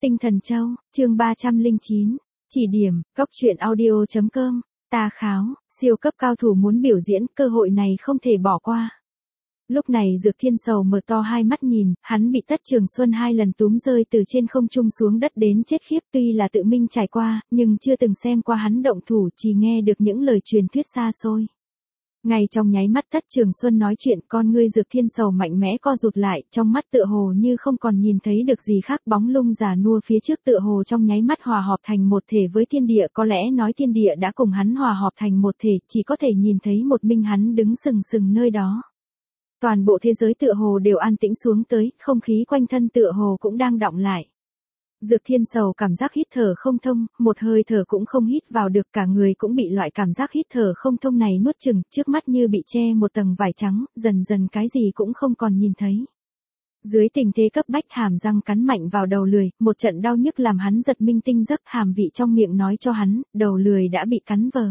Tinh Thần Châu, chương 309, chỉ điểm, cốc truyện audio.com, ta kháo, siêu cấp cao thủ muốn biểu diễn, cơ hội này không thể bỏ qua. Lúc này Dược Thiên Sầu mở to hai mắt nhìn, hắn bị Tất Trường Xuân hai lần túm rơi từ trên không trung xuống đất đến chết khiếp, tuy là tự mình trải qua, nhưng chưa từng xem qua hắn động thủ, chỉ nghe được những lời truyền thuyết xa xôi. Ngay trong nháy mắt Tất Trường Xuân nói chuyện, con ngươi Dược Thiên Sầu mạnh mẽ co rụt lại, trong mắt tựa hồ như không còn nhìn thấy được gì khác, bóng lung già nua phía trước tựa hồ trong nháy mắt hòa hợp thành một thể với thiên địa, có lẽ nói thiên địa đã cùng hắn hòa hợp thành một thể, chỉ có thể nhìn thấy một mình hắn đứng sừng sừng nơi đó. Toàn bộ thế giới tựa hồ đều an tĩnh xuống tới, không khí quanh thân tựa hồ cũng đang đọng lại. Dược Thiên Sầu cảm giác hít thở không thông, một hơi thở cũng không hít vào được, cả người cũng bị loại cảm giác hít thở không thông này nuốt chửng, trước mắt như bị che một tầng vải trắng, dần dần cái gì cũng không còn nhìn thấy. Dưới tình thế cấp bách hàm răng cắn mạnh vào đầu lười, một trận đau nhức làm hắn giật minh tinh giấc, hàm vị trong miệng nói cho hắn, đầu lười đã bị cắn vờ.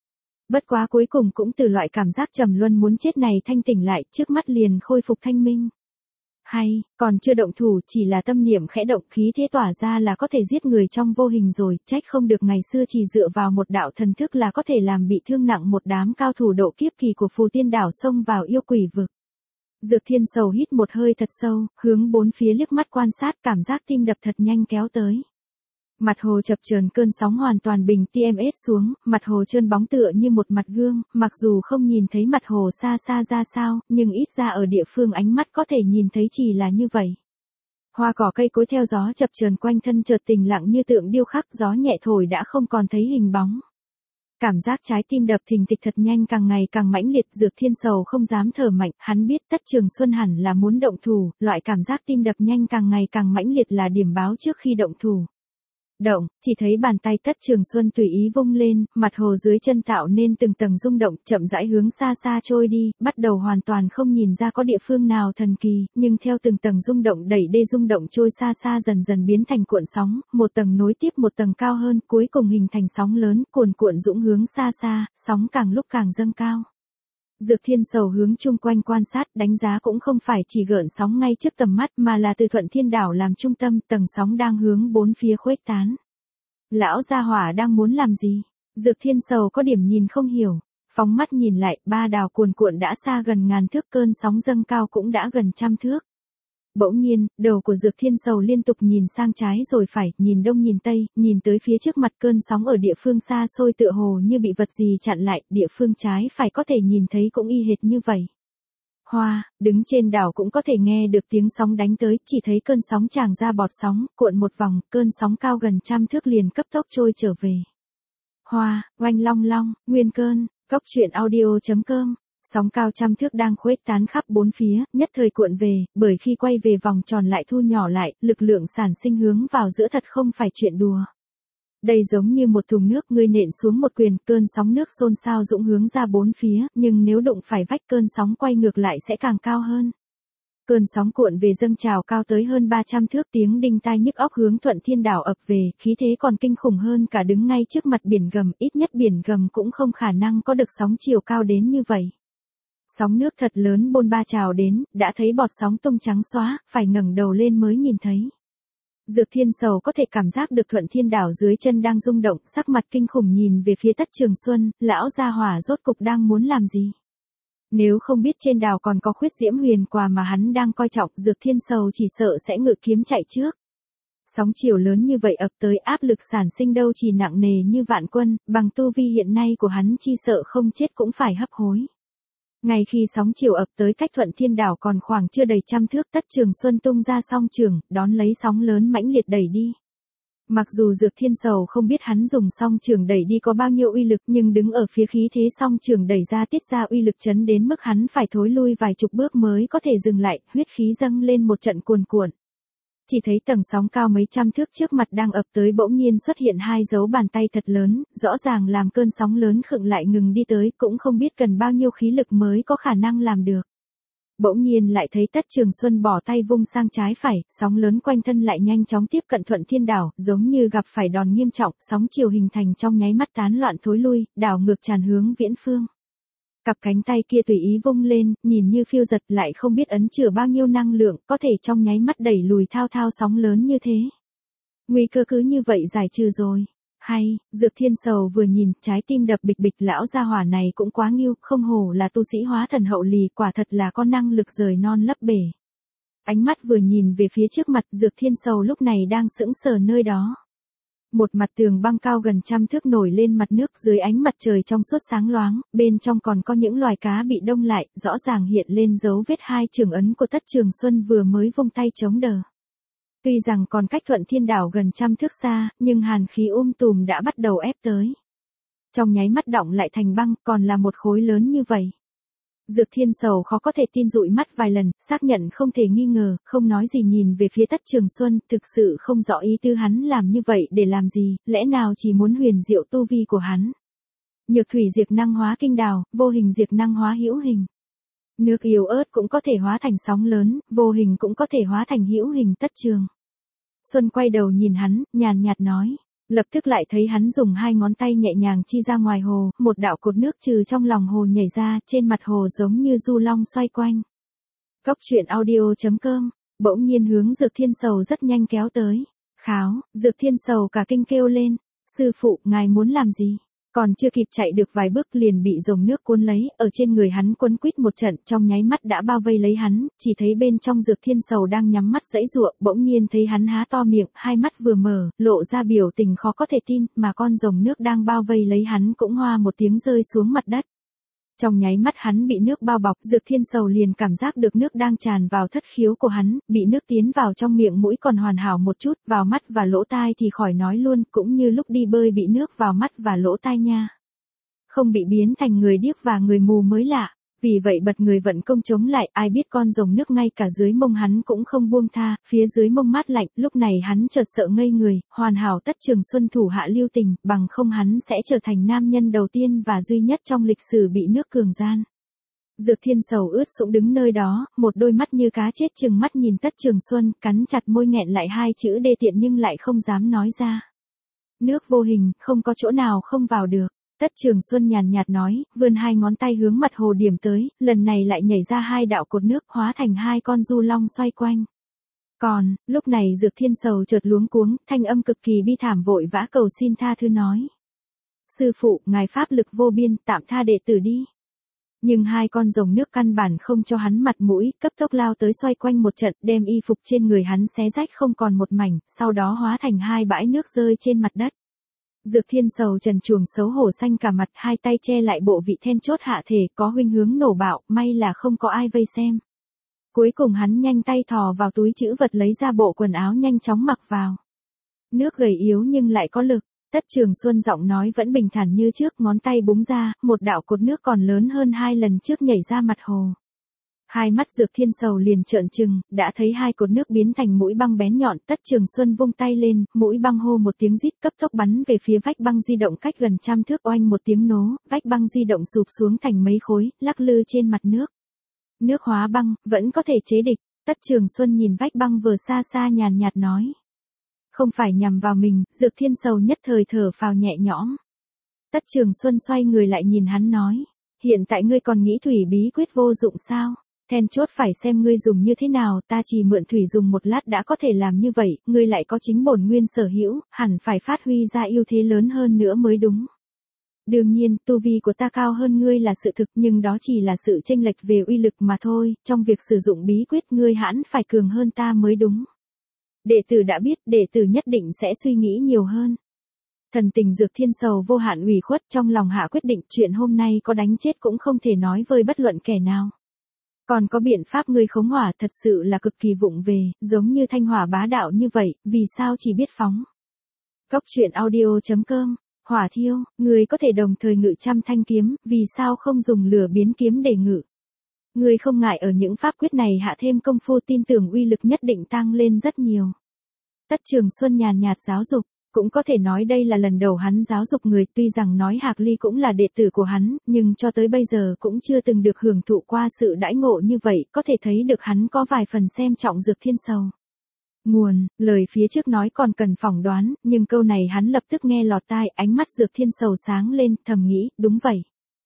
Bất quá cuối cùng cũng từ loại cảm giác trầm luân muốn chết này thanh tỉnh lại, trước mắt liền khôi phục thanh minh. Hay, còn chưa động thủ, chỉ là tâm niệm khẽ động, khí thế tỏa ra là có thể giết người trong vô hình rồi, trách không được ngày xưa chỉ dựa vào một đạo thần thức là có thể làm bị thương nặng một đám cao thủ độ kiếp kỳ của Phù Tiên đảo xông vào yêu quỷ vực. Dược Thiên Sầu hít một hơi thật sâu, hướng bốn phía liếc mắt quan sát, cảm giác tim đập thật nhanh kéo tới. Mặt hồ chập chờn, cơn sóng hoàn toàn bình TMS xuống, mặt hồ trơn bóng tựa như một mặt gương, mặc dù không nhìn thấy mặt hồ xa xa ra sao, nhưng ít ra ở địa phương ánh mắt có thể nhìn thấy chỉ là như vậy. Hoa cỏ cây cối theo gió chập chờn quanh thân chợt tĩnh lặng như tượng điêu khắc, gió nhẹ thổi đã không còn thấy hình bóng. Cảm giác trái tim đập thình thịch thật nhanh, càng ngày càng mãnh liệt, Dược Thiên Sầu không dám thở mạnh, hắn biết Tất Trường Xuân hẳn là muốn động thủ, loại cảm giác tim đập nhanh càng ngày càng mãnh liệt là điểm báo trước khi động thủ. Động, chỉ thấy bàn tay Tất Trường Xuân tùy ý vung lên, mặt hồ dưới chân tạo nên từng tầng rung động, chậm rãi hướng xa xa trôi đi, bắt đầu hoàn toàn không nhìn ra có địa phương nào thần kỳ, nhưng theo từng tầng rung động đẩy đê rung động trôi xa xa dần dần biến thành cuộn sóng, một tầng nối tiếp một tầng cao hơn, cuối cùng hình thành sóng lớn, cuồn cuộn dũng hướng xa xa, sóng càng lúc càng dâng cao. Dược Thiên Sầu hướng chung quanh quan sát, đánh giá cũng không phải chỉ gợn sóng ngay trước tầm mắt mà là từ Thuận Thiên đảo làm trung tâm, tầng sóng đang hướng bốn phía khuếch tán. Lão gia hỏa đang muốn làm gì? Dược Thiên Sầu có điểm nhìn không hiểu, phóng mắt nhìn lại, ba đảo cuồn cuộn đã xa gần ngàn thước, cơn sóng dâng cao cũng đã gần trăm thước. Bỗng nhiên, đầu của Dược Thiên Sầu liên tục nhìn sang trái rồi phải, nhìn đông nhìn tây, nhìn tới phía trước mặt, cơn sóng ở địa phương xa xôi tựa hồ như bị vật gì chặn lại, địa phương trái phải có thể nhìn thấy cũng y hệt như vậy. Hoa, đứng trên đảo cũng có thể nghe được tiếng sóng đánh tới, chỉ thấy cơn sóng tràn ra bọt sóng, cuộn một vòng, cơn sóng cao gần trăm thước liền cấp tốc trôi trở về. Hoa, oanh long long, nguyên cơn, cốc truyện audio.com. Sóng cao trăm thước đang khuếch tán khắp bốn phía, nhất thời cuộn về, bởi khi quay về vòng tròn lại thu nhỏ lại, lực lượng sản sinh hướng vào giữa thật không phải chuyện đùa. Đây giống như một thùng nước, ngươi nện xuống một quyền, cơn sóng nước xôn xao dũng hướng ra bốn phía, nhưng nếu đụng phải vách cơn sóng quay ngược lại sẽ càng cao hơn. Cơn sóng cuộn về dâng trào cao tới hơn 300 thước, tiếng đinh tai nhức óc hướng Thuận Thiên đảo ập về, khí thế còn kinh khủng hơn cả đứng ngay trước mặt biển gầm, ít nhất biển gầm cũng không khả năng có được sóng chiều cao đến như vậy. Sóng nước thật lớn bôn ba trào đến, đã thấy bọt sóng tung trắng xóa, phải ngẩng đầu lên mới nhìn thấy. Dược Thiên Sầu có thể cảm giác được Thuận Thiên đảo dưới chân đang rung động, sắc mặt kinh khủng nhìn về phía Tất Trường Xuân, lão gia hỏa rốt cục đang muốn làm gì? Nếu không biết trên đảo còn có Khuyết Diễm Huyền Quà mà hắn đang coi trọng, Dược Thiên Sầu chỉ sợ sẽ ngự kiếm chạy trước. Sóng chiều lớn như vậy ập tới, áp lực sản sinh đâu chỉ nặng nề như vạn quân, bằng tu vi hiện nay của hắn chi sợ không chết cũng phải hấp hối. Ngay khi sóng chiều ập tới cách Thuận Thiên đảo còn khoảng chưa đầy trăm thước, Tất Trường Xuân tung ra song trường, đón lấy sóng lớn mãnh liệt đẩy đi. Mặc dù Dược Thiên Sầu không biết hắn dùng song trường đẩy đi có bao nhiêu uy lực, nhưng đứng ở phía khí thế song trường đẩy ra tiết ra uy lực chấn đến mức hắn phải thối lui vài chục bước mới có thể dừng lại, huyết khí dâng lên một trận cuồn cuộn. Chỉ thấy tầng sóng cao mấy trăm thước trước mặt đang ập tới bỗng nhiên xuất hiện hai dấu bàn tay thật lớn, rõ ràng làm cơn sóng lớn khựng lại ngừng đi tới, cũng không biết cần bao nhiêu khí lực mới có khả năng làm được. Bỗng nhiên lại thấy Tất Trường Xuân bỏ tay vung sang trái phải, sóng lớn quanh thân lại nhanh chóng tiếp cận Thuận Thiên đảo, giống như gặp phải đòn nghiêm trọng, sóng chiều hình thành trong nháy mắt tán loạn thối lui, đảo ngược tràn hướng viễn phương. Cặp cánh tay kia tùy ý vung lên, nhìn như phiêu giật lại không biết ấn chứa bao nhiêu năng lượng, có thể trong nháy mắt đẩy lùi thao thao sóng lớn như thế. Nguy cơ cứ như vậy giải trừ rồi. Hay, Dược Thiên Sầu vừa nhìn, trái tim đập bịch bịch, lão gia hỏa này cũng quá nghiêu, không hổ là tu sĩ hóa thần hậu lì, quả thật là có năng lực rời non lấp bể. Ánh mắt vừa nhìn về phía trước mặt, Dược Thiên Sầu lúc này đang sững sờ nơi đó. Một mặt tường băng cao gần 100 thước nổi lên mặt nước, dưới ánh mặt trời trong suốt sáng loáng, bên trong còn có những loài cá bị đông lại, rõ ràng hiện lên dấu vết hai trường ấn của Tất Trường Xuân vừa mới vung tay chống đỡ. Tuy rằng còn cách Thuận Thiên Đảo gần 100 thước xa, nhưng hàn khí tùm đã bắt đầu ép tới. Trong nháy mắt đọng lại thành băng, còn là một khối lớn như vậy. Dược Thiên Sầu khó có thể tin, dụi mắt vài lần, xác nhận không thể nghi ngờ, không nói gì nhìn về phía Tất Trường Xuân, thực sự không rõ ý tư hắn làm như vậy để làm gì, lẽ nào chỉ muốn huyền diệu tu vi của hắn. Nhược thủy diệt năng hóa kinh đào, vô hình diệt năng hóa hữu hình. Nước yếu ớt cũng có thể hóa thành sóng lớn, vô hình cũng có thể hóa thành hữu hình. Tất Trường Xuân quay đầu nhìn hắn, nhàn nhạt nói. Lập tức lại thấy hắn dùng hai ngón tay nhẹ nhàng chi ra ngoài hồ, một đạo cột nước trừ trong lòng hồ nhảy ra, trên mặt hồ giống như du long xoay quanh. Cốc truyện audio.com, bỗng nhiên hướng Dược Thiên Sầu rất nhanh kéo tới. Kháo, Dược Thiên Sầu cả kinh kêu lên. Sư phụ, ngài muốn làm gì? Còn chưa kịp chạy được vài bước liền bị dòng nước cuốn lấy, ở trên người hắn quấn quýt một trận, trong nháy mắt đã bao vây lấy hắn, chỉ thấy bên trong Dược Thiên Sầu đang nhắm mắt giãy giụa, bỗng nhiên thấy hắn há to miệng, hai mắt vừa mở, lộ ra biểu tình khó có thể tin, mà con rồng nước đang bao vây lấy hắn cũng hoa một tiếng rơi xuống mặt đất. Trong nháy mắt hắn bị nước bao bọc, Dược Thiên Sầu liền cảm giác được nước đang tràn vào thất khiếu của hắn, bị nước tiến vào trong miệng mũi còn hoàn hảo một chút, vào mắt và lỗ tai thì khỏi nói luôn, cũng như lúc đi bơi bị nước vào mắt và lỗ tai nha. Không bị biến thành người điếc và người mù mới lạ. Vì vậy bật người vận công chống lại, ai biết con rồng nước ngay cả dưới mông hắn cũng không buông tha, phía dưới mông mát lạnh, lúc này hắn chợt sợ ngây người, hoàn hảo Tất Trường Xuân thủ hạ lưu tình, bằng không hắn sẽ trở thành nam nhân đầu tiên và duy nhất trong lịch sử bị nước cường gian. Dược Thiên Sầu ướt sũng đứng nơi đó, một đôi mắt như cá chết trừng mắt nhìn Tất Trường Xuân, cắn chặt môi nghẹn lại hai chữ đê tiện nhưng lại không dám nói ra. Nước vô hình, không có chỗ nào không vào được. Tất Trường Xuân nhàn nhạt nói, vươn hai ngón tay hướng mặt hồ điểm tới, lần này lại nhảy ra hai đạo cột nước hóa thành hai con du long xoay quanh. Còn, lúc này Dược Thiên Sầu chợt luống cuống, thanh âm cực kỳ bi thảm vội vã cầu xin tha thứ nói. Sư phụ, ngài pháp lực vô biên, tạm tha đệ tử đi. Nhưng hai con rồng nước căn bản không cho hắn mặt mũi, cấp tốc lao tới xoay quanh một trận, đem y phục trên người hắn xé rách không còn một mảnh, sau đó hóa thành hai bãi nước rơi trên mặt đất. Dược Thiên Sầu trần truồng xấu hổ xanh cả mặt, hai tay che lại bộ vị then chốt hạ thể, có huynh hướng nổ bạo, may là không có ai vây xem. Cuối cùng hắn nhanh tay thò vào túi trữ vật lấy ra bộ quần áo nhanh chóng mặc vào. Nước gầy yếu nhưng lại có lực, Tất Trường Xuân giọng nói vẫn bình thản như trước, ngón tay búng ra, một đạo cột nước còn lớn hơn hai lần trước nhảy ra mặt hồ. Hai mắt Dược Thiên Sầu liền trợn trừng, đã thấy hai cột nước biến thành mũi băng bén nhọn, Tất Trường Xuân vung tay lên, mũi băng hô một tiếng rít cấp tốc bắn về phía vách băng di động cách gần 100 thước, oanh một tiếng nổ, vách băng di động sụp xuống thành mấy khối, lắc lư trên mặt nước. Nước hóa băng, vẫn có thể chế địch, Tất Trường Xuân nhìn vách băng vừa xa xa nhàn nhạt nói. Không phải nhằm vào mình, Dược Thiên Sầu nhất thời thở phào nhẹ nhõm. Tất Trường Xuân xoay người lại nhìn hắn nói, hiện tại ngươi còn nghĩ thủy bí quyết vô dụng sao? Then chốt phải xem ngươi dùng như thế nào, ta chỉ mượn thủy dùng một lát đã có thể làm như vậy, ngươi lại có chính bổn nguyên sở hữu, hẳn phải phát huy ra ưu thế lớn hơn nữa mới đúng. Đương nhiên, tu vi của ta cao hơn ngươi là sự thực, nhưng đó chỉ là sự chênh lệch về uy lực mà thôi, trong việc sử dụng bí quyết ngươi hẳn phải cường hơn ta mới đúng. Đệ tử đã biết, đệ tử nhất định sẽ suy nghĩ nhiều hơn. Thần tình Dược Thiên Sầu vô hạn ủy khuất, trong lòng hạ quyết định chuyện hôm nay có đánh chết cũng không thể nói với bất luận kẻ nào. Còn có biện pháp ngươi khống hỏa thật sự là cực kỳ vụng về, giống như thanh hỏa bá đạo như vậy, vì sao chỉ biết phóng. Cốc truyện audio.com, hỏa thiêu, ngươi có thể đồng thời ngự 100 thanh kiếm, vì sao không dùng lửa biến kiếm để ngự. Ngươi không ngại ở những pháp quyết này hạ thêm công phu, tin tưởng uy lực nhất định tăng lên rất nhiều. Tất Trường Xuân nhàn nhạt giáo dục. Cũng có thể nói đây là lần đầu hắn giáo dục người, tuy rằng nói Hạc Ly cũng là đệ tử của hắn, nhưng cho tới bây giờ cũng chưa từng được hưởng thụ qua sự đãi ngộ như vậy, có thể thấy được hắn có vài phần xem trọng Dược Thiên Sầu. Nguồn, lời phía trước nói còn cần phỏng đoán, nhưng câu này hắn lập tức nghe lọt tai, ánh mắt Dược Thiên Sầu sáng lên, thầm nghĩ, đúng vậy.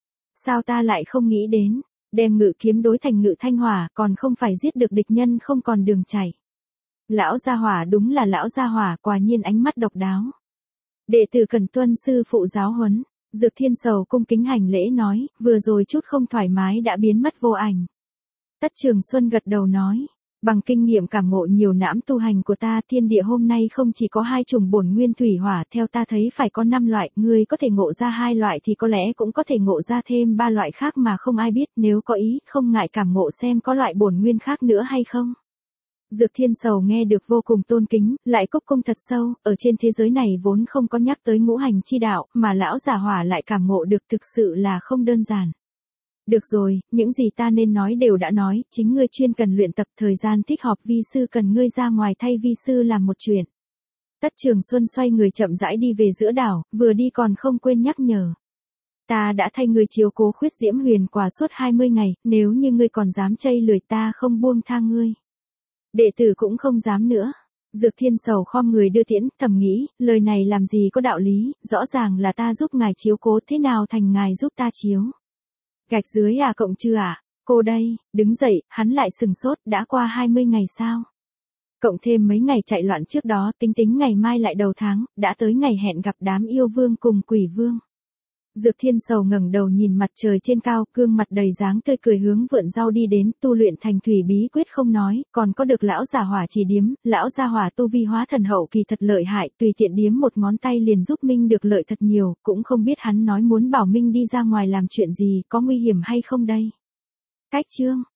Sao ta lại không nghĩ đến, đem ngự kiếm đối thành ngự thanh hỏa, còn không phải giết được địch nhân không còn đường chảy. Lão gia hỏa đúng là lão gia hỏa, quả nhiên ánh mắt độc đáo. Đệ tử cần tuân sư phụ giáo huấn. Dược Thiên Sầu cung kính hành lễ nói, vừa rồi chút không thoải mái đã biến mất vô ảnh. Tất Trường Xuân gật đầu nói, bằng kinh nghiệm cảm ngộ nhiều nãm tu hành của ta, thiên địa hôm nay không chỉ có 2 chủng bổn nguyên thủy hỏa, theo ta thấy phải có 5 loại, ngươi có thể ngộ ra 2 loại thì có lẽ cũng có thể ngộ ra thêm 3 loại khác mà không ai biết, nếu có ý, không ngại cảm ngộ xem có loại bổn nguyên khác nữa hay không. Dược Thiên Sầu nghe được vô cùng tôn kính, lại cúc cung thật sâu, ở trên thế giới này vốn không có nhắc tới ngũ hành chi đạo, mà lão già hỏa lại cảm ngộ được, thực sự là không đơn giản. Được rồi, những gì ta nên nói đều đã nói, chính ngươi chuyên cần luyện tập, thời gian thích hợp vi sư cần ngươi ra ngoài thay vi sư làm một chuyện. Tất Trường Xuân xoay người chậm rãi đi về giữa đảo, vừa đi còn không quên nhắc nhở. Ta đã thay ngươi chiếu cố Khuyết Diễm Huyền Quả suốt 20 ngày, nếu như ngươi còn dám chây lười ta không buông tha ngươi. Đệ tử cũng không dám nữa. Dược Thiên Sầu khom người đưa tiễn, thầm nghĩ, lời này làm gì có đạo lý, rõ ràng là ta giúp ngài chiếu cố, thế nào thành ngài giúp ta chiếu. Gạch dưới à cộng trừ à, cô đây, đứng dậy, hắn lại sừng sốt, đã qua 20 ngày sao? Cộng thêm mấy ngày chạy loạn trước đó, tính tính ngày mai lại đầu tháng, đã tới ngày hẹn gặp đám yêu vương cùng quỷ vương. Dược Thiên Sầu ngẩng đầu nhìn mặt trời trên cao, gương mặt đầy dáng tươi cười hướng vườn rau đi đến, tu luyện thành thủy bí quyết không nói, còn có được lão già hỏa chỉ điếm, lão gia hỏa tu vi hóa thần hậu kỳ thật lợi hại, tùy tiện điếm một ngón tay liền giúp Minh được lợi thật nhiều, cũng không biết hắn nói muốn bảo Minh đi ra ngoài làm chuyện gì, có nguy hiểm hay không đây. Cách chương